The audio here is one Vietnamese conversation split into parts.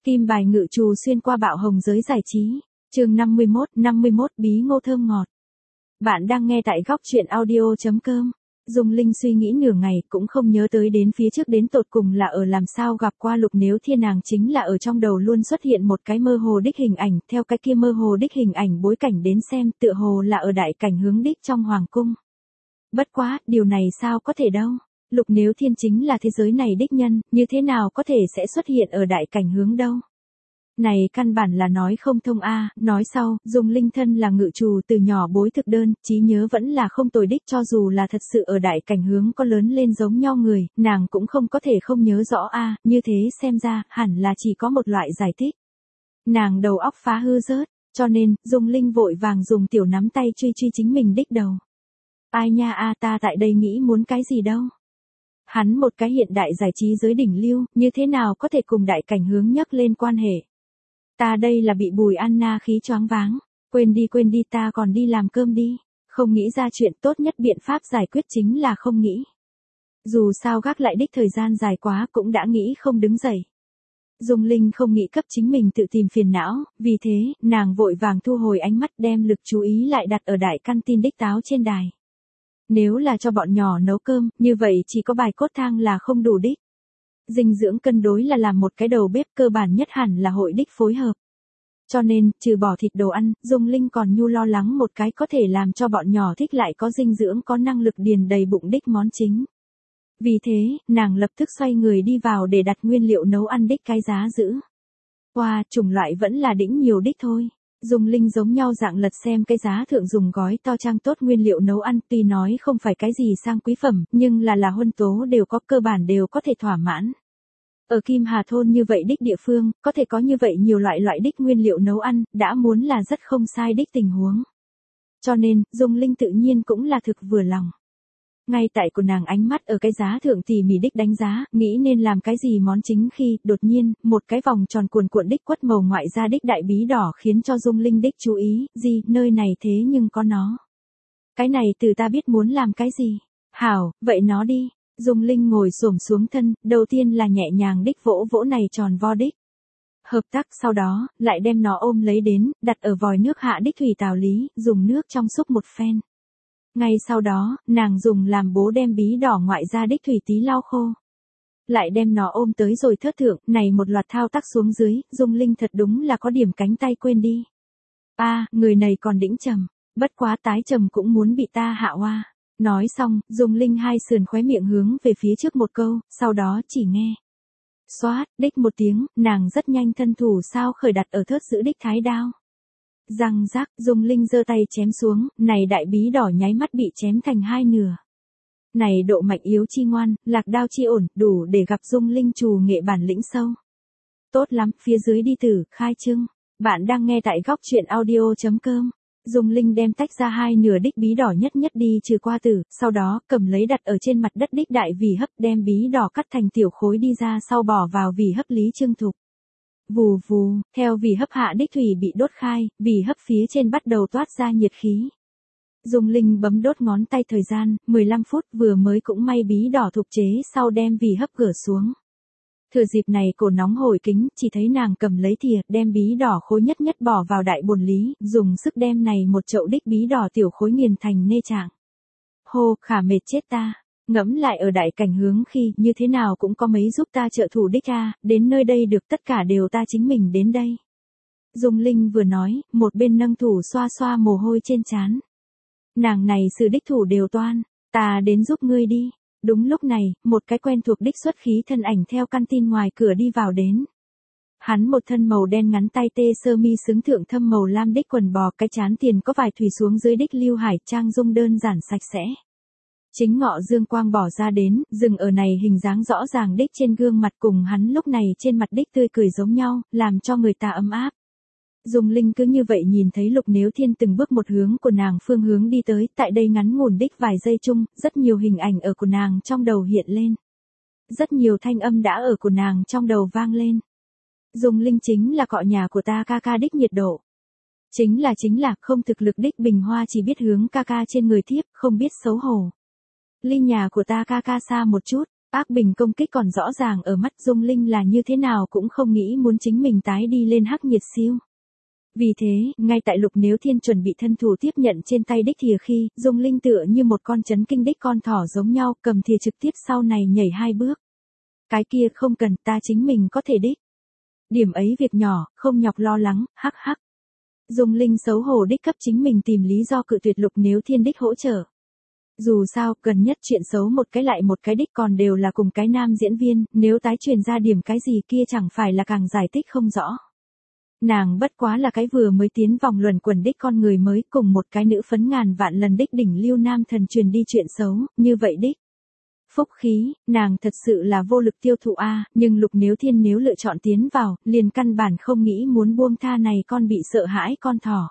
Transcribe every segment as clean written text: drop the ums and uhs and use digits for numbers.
Kim bài ngự trù xuyên qua bạo hồng giới giải trí. Chương 51 bí ngô thơm ngọt. Bạn đang nghe tại góc truyện audio.com. Dung Linh suy nghĩ nửa ngày cũng không nhớ tới đến phía trước đến tột cùng là ở làm sao gặp qua Lục Nếu Thiên, nàng chính là ở trong đầu luôn xuất hiện một cái mơ hồ đích hình ảnh, theo cái kia mơ hồ đích hình ảnh bối cảnh đến xem tựa hồ là ở đại cảnh hướng đích trong hoàng cung. Bất quá, điều này sao có thể đâu. Lục Nếu Thiên chính là thế giới này đích nhân, như thế nào có thể sẽ xuất hiện ở đại cảnh hướng đâu. Này căn bản là nói không thông a. Nói sau, Dung Linh thân là ngự trù từ nhỏ bối thực đơn, trí nhớ vẫn là không tồi đích, cho dù là thật sự ở đại cảnh hướng có lớn lên giống nhau người, nàng cũng không có thể không nhớ rõ a. Như thế xem ra, hẳn là chỉ có một loại giải thích. Nàng đầu óc phá hư rớt, cho nên, Dung Linh vội vàng dùng tiểu nắm tay truy chính mình đích đầu. Ai nha a, ta tại đây nghĩ muốn cái gì đâu. Hắn một cái hiện đại giải trí giới đỉnh lưu, như thế nào có thể cùng đại cảnh hướng nhắc lên quan hệ. Ta đây là bị Bùi Anna khí choáng váng. Quên đi, ta còn đi làm cơm đi. Không nghĩ ra chuyện, tốt nhất biện pháp giải quyết chính là không nghĩ. Dù sao gác lại đích thời gian dài quá cũng đã nghĩ không đứng dậy. Dung Linh không nghĩ cấp chính mình tự tìm phiền não, vì thế, nàng vội vàng thu hồi ánh mắt đem lực chú ý lại đặt ở đại căn tin đích táo trên đài. Nếu là cho bọn nhỏ nấu cơm, như vậy chỉ có bài cốt thang là không đủ đích. Dinh dưỡng cân đối là làm một cái đầu bếp cơ bản nhất hẳn là hội đích phối hợp. Cho nên, trừ bỏ thịt đồ ăn, Dung Linh còn nhu lo lắng một cái có thể làm cho bọn nhỏ thích lại có dinh dưỡng có năng lực điền đầy bụng đích món chính. Vì thế, nàng lập tức xoay người đi vào để đặt nguyên liệu nấu ăn đích cái giá giữ. Wow, chủng loại vẫn là đỉnh nhiều đích thôi. Dung Linh giống nhau dạng lật xem cái giá thượng dùng gói to trang tốt nguyên liệu nấu ăn, tuy nói không phải cái gì sang quý phẩm, nhưng là huân tố đều có, cơ bản đều có thể thỏa mãn. Ở Kim Hà thôn như vậy đích địa phương, có thể có như vậy nhiều loại đích nguyên liệu nấu ăn, đã muốn là rất không sai đích tình huống. Cho nên, Dung Linh tự nhiên cũng là thực vừa lòng. Ngay tại của nàng ánh mắt ở cái giá thượng tỉ mỉ đích đánh giá, nghĩ nên làm cái gì món chính khi, đột nhiên, một cái vòng tròn cuồn cuộn đích quất màu ngoại ra đích đại bí đỏ khiến cho Dung Linh đích chú ý, gì, nơi này thế nhưng có nó. Cái này từ ta biết muốn làm cái gì. Hảo, vậy nó đi. Dung Linh ngồi xổm xuống thân, đầu tiên là nhẹ nhàng đích vỗ vỗ này tròn vo đích. Hợp tác sau đó, lại đem nó ôm lấy đến, đặt ở vòi nước hạ đích thủy tào lý, dùng nước trong xúc một phen. Ngay sau đó, nàng dùng làm bố đem bí đỏ ngoại ra đích thủy tí lau khô. Lại đem nó ôm tới rồi thớt thượng, này một loạt thao tác xuống dưới, Dung Linh thật đúng là có điểm cánh tay quên đi. Người này còn đĩnh trầm, bất quá tái trầm cũng muốn bị ta hạ oa. Nói xong, Dung Linh hai sườn khóe miệng hướng về phía trước một câu, sau đó chỉ nghe. Xoát, đích một tiếng, nàng rất nhanh thân thủ sao khởi đặt ở thớt giữ đích thái đao. Răng rác, Dung Linh giơ tay chém xuống, này đại bí đỏ nháy mắt bị chém thành hai nửa. Này độ mạnh yếu chi ngoan, lạc đao chi ổn, đủ để gặp Dung Linh trù nghệ bản lĩnh sâu. Tốt lắm, phía dưới đi tử, khai trương. Bạn đang nghe tại góc truyện audio.com. Dung Linh đem tách ra hai nửa đích bí đỏ nhất đi trừ qua tử, sau đó cầm lấy đặt ở trên mặt đất đích đại vỉ hấp, đem bí đỏ cắt thành tiểu khối đi ra sau bỏ vào vỉ hấp lý trưng thục. Vù vù, theo vỉ hấp hạ đích thủy bị đốt khai, vỉ hấp phía trên bắt đầu toát ra nhiệt khí. Dung Linh bấm đốt ngón tay thời gian, 15 phút vừa mới cũng may bí đỏ thục chế sau đem vỉ hấp gỡ xuống. Thừa dịp này cổ nóng hổi kính, chỉ thấy nàng cầm lấy thìa, đem bí đỏ khối nhất bỏ vào đại bồn lý, dùng sức đem này một chậu đích bí đỏ tiểu khối nghiền thành nê trạng. Hô, khả mệt chết ta. Ngẫm lại ở đại cảnh hướng khi, như thế nào cũng có mấy giúp ta trợ thủ đích đến nơi đây được tất cả đều ta chính mình đến đây. Dung Linh vừa nói, một bên nâng thủ xoa xoa mồ hôi trên trán. Nàng này sự đích thủ đều toan, ta đến giúp ngươi đi. Đúng lúc này, một cái quen thuộc đích xuất khí thân ảnh theo căn tin ngoài cửa đi vào đến. Hắn một thân màu đen ngắn tay tê sơ mi xứng thượng thâm màu lam đích quần bò, cái chán tiền có vài thủy xuống dưới đích lưu hải, trang dung đơn giản sạch sẽ. Chính ngọ dương quang bỏ ra đến, dừng ở này hình dáng rõ ràng đích trên gương mặt cùng hắn lúc này trên mặt đích tươi cười giống nhau, làm cho người ta ấm áp. Dung Linh cứ như vậy nhìn thấy Lục Nếu Thiên từng bước một hướng của nàng phương hướng đi tới, tại đây ngắn ngủn đích vài giây chung, rất nhiều hình ảnh ở của nàng trong đầu hiện lên. Rất nhiều thanh âm đã ở của nàng trong đầu vang lên. Dung Linh chính là cọ nhà của ta ca ca đích nhiệt độ. Chính là không thực lực đích bình hoa chỉ biết hướng ca ca trên người tiếp, không biết xấu hổ. Ly nhà của ta ca ca xa một chút, Ác bình công kích còn rõ ràng ở mắt Dung Linh là như thế nào cũng không nghĩ muốn chính mình tái đi lên hắc nhiệt siêu. Vì thế, ngay tại Lục Nếu Thiên chuẩn bị thân thủ tiếp nhận trên tay đích thìa khi, Dung Linh tựa như một con chấn kinh đích con thỏ giống nhau, cầm thìa trực tiếp sau này nhảy 2 bước. Cái kia không cần, ta chính mình có thể đích. Điểm ấy việc nhỏ, không nhọc lo lắng, hắc hắc. Dung Linh xấu hổ đích cấp chính mình tìm lý do cự tuyệt Lục Nếu Thiên đích hỗ trợ. Dù sao, gần nhất chuyện xấu một cái lại một cái đích còn đều là cùng cái nam diễn viên, nếu tái truyền ra điểm cái gì kia chẳng phải là càng giải thích không rõ. Nàng bất quá là cái vừa mới tiến vòng luẩn quẩn đích con người mới cùng một cái nữ phấn ngàn vạn lần đích đỉnh lưu nam thần truyền đi chuyện xấu, như vậy đích. Phúc khí, nàng thật sự là vô lực tiêu thụ a, nhưng Lục Nếu Thiên nếu lựa chọn tiến vào, liền căn bản không nghĩ muốn buông tha này con bị sợ hãi con thỏ.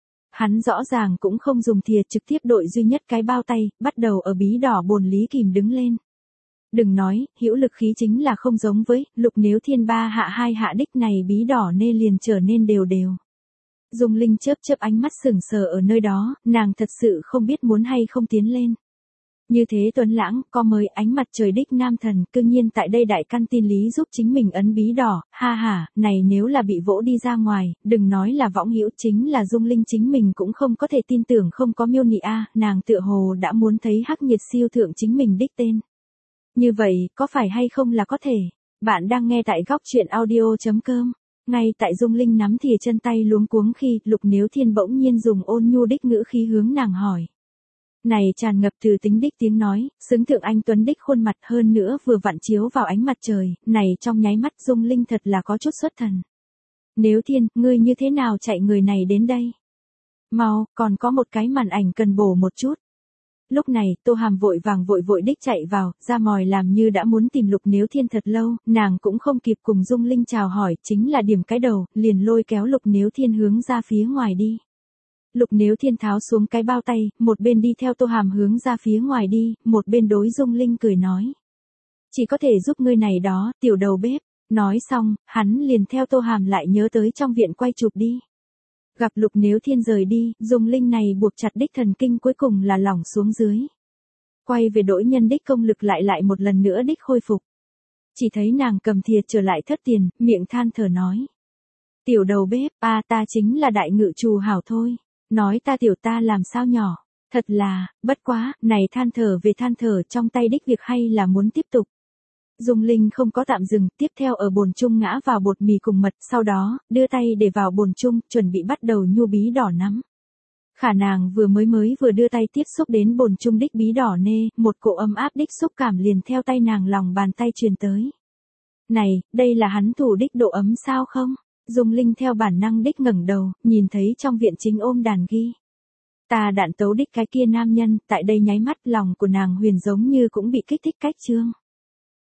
Hắn rõ ràng cũng không dùng thìa, trực tiếp đội duy nhất cái bao tay, bắt đầu ở bí đỏ bồn lý kìm đứng lên. Đừng nói, hữu lực khí chính là không giống với, Lục Nếu Thiên 3 hạ 2 hạ đích này bí đỏ nê liền trở nên đều đều. Dung Linh chớp chớp ánh mắt sững sờ ở nơi đó, nàng thật sự không biết muốn hay không tiến lên. Như thế tuấn lãng, có mới ánh mặt trời đích nam thần, cương nhiên tại đây đại căn tin lý giúp chính mình ấn bí đỏ, ha ha, này nếu là bị vỗ đi ra ngoài, đừng nói là võng hữu, chính là Dung Linh chính mình cũng không có thể tin tưởng không có miêu nị a, nàng tựa hồ đã muốn thấy hắc nhiệt siêu thượng chính mình đích tên. Như vậy, có phải hay không là có thể? Bạn đang nghe tại góc truyện audio.com. Ngay tại Dung Linh nắm thìa chân tay luống cuống khi Lục Nếu Thiên bỗng nhiên dùng ôn nhu đích ngữ khí hướng nàng hỏi. Này tràn ngập từ tính đích tiếng nói, xứng thượng anh tuấn đích khuôn mặt hơn nữa vừa vặn chiếu vào ánh mặt trời, này trong nháy mắt Dung Linh thật là có chút xuất thần. Nếu Thiên, ngươi như thế nào chạy người này đến đây? Mau, còn có một cái màn ảnh cần bổ một chút. Lúc này, Tô Hàm vội vàng vội đích chạy vào, ra mòi làm như đã muốn tìm Lục Nếu Thiên thật lâu, nàng cũng không kịp cùng Dung Linh chào hỏi, chính là điểm cái đầu, liền lôi kéo Lục Nếu Thiên hướng ra phía ngoài đi. Lục Nếu Thiên tháo xuống cái bao tay, một bên đi theo Tô Hàm hướng ra phía ngoài đi, một bên đối Dung Linh cười nói. Chỉ có thể giúp ngươi này đó, tiểu đầu bếp. Nói xong, hắn liền theo Tô Hàm lại nhớ tới trong viện quay chụp đi. Gặp Lục Nếu Thiên rời đi, Dung Linh này buộc chặt đích thần kinh cuối cùng là lỏng xuống dưới. Quay về Đỗ Nhân đích công lực lại một lần nữa đích khôi phục. Chỉ thấy nàng cầm thìa trở lại thất tiền, miệng than thở nói. Tiểu đầu bếp, ta chính là đại ngự trù hảo thôi. Nói ta tiểu ta làm sao nhỏ. Thật là, bất quá, này than thở về than thở trong tay đích việc hay là muốn tiếp tục. Dung Linh không có tạm dừng, tiếp theo ở bồn chung ngã vào bột mì cùng mật, sau đó, đưa tay để vào bồn chung, chuẩn bị bắt đầu nhu bí đỏ nắm. Khả nàng vừa vừa đưa tay tiếp xúc đến bồn chung đích bí đỏ nê, một cỗ ấm áp đích xúc cảm liền theo tay nàng lòng bàn tay truyền tới. Này, đây là hắn thủ đích độ ấm sao không? Dung Linh theo bản năng đích ngẩng đầu, nhìn thấy trong viện chính ôm đàn ghi. Ta đạn tấu đích cái kia nam nhân, tại đây nháy mắt lòng của nàng huyền giống như cũng bị kích thích cách trương.